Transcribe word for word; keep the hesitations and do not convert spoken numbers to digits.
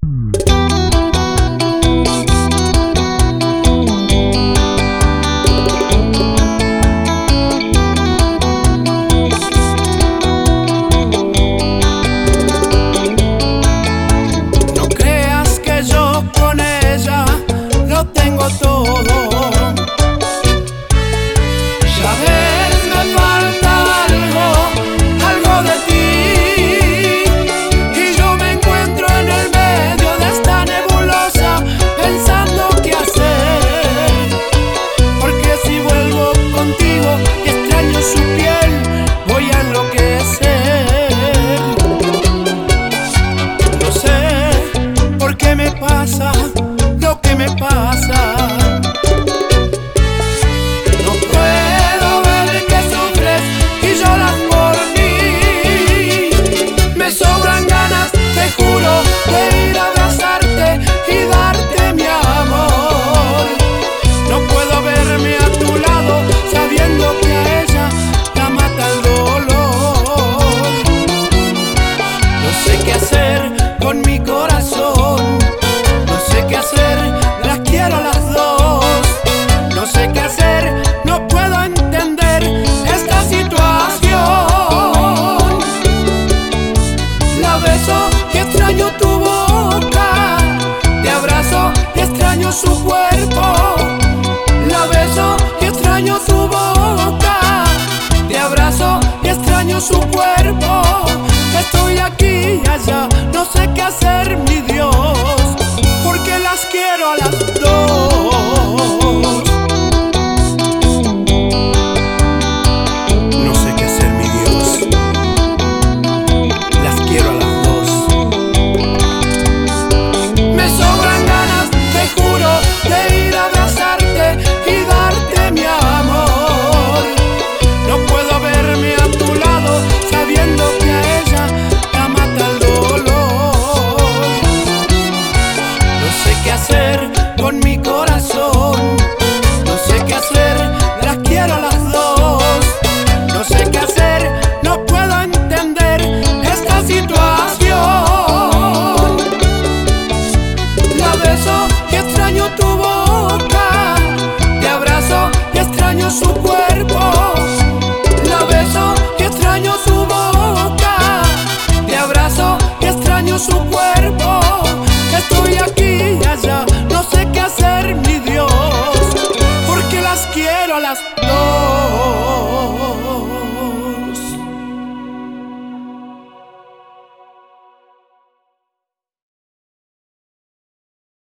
No creas que yo con ella lo tengo todo. Ya ves, me falta algo, algo de ti, y yo me encuentro en el medio de esta nebulosa pensando qué hacer. Porque si vuelvo contigo y extraño su piel, voy a enloquecer. No sé por qué me pasa lo que me pasa. No puedo ver que sufres y lloras por mí. Me sobran ganas, te juro, de ir a abrazarte y darte mi amor. No puedo verme a tu lado sabiendo que a ella la mata el dolor. No sé qué hacer con mi corazón, no sé qué hacer, las quiero a las dos. No sé qué hacer, no puedo entender esta situación. La beso y extraño tu boca, te abrazo y extraño su cuerpo. La beso y extraño tu boca, te abrazo y extraño su cuerpo. Estoy aquí y allá, no sé qué hacer, mi Dios, porque las quiero a las dos. No sé qué hacer, mi Dios, las quiero a las dos. Me sobran ganas, te juro, de ir a abrazarte y darte mi amor. No puedo verme a tu lado sabiendo que a ella la mata el dolor. No sé qué hacer con mi corazón, no sé qué hacer, las quiero a las dos. No sé qué hacer, no puedo entender esta situación. La beso y extraño tu boca, te abrazo y extraño su cuerpo. La beso y extraño su boca, te abrazo y extraño su cuerpo. Estoy aquí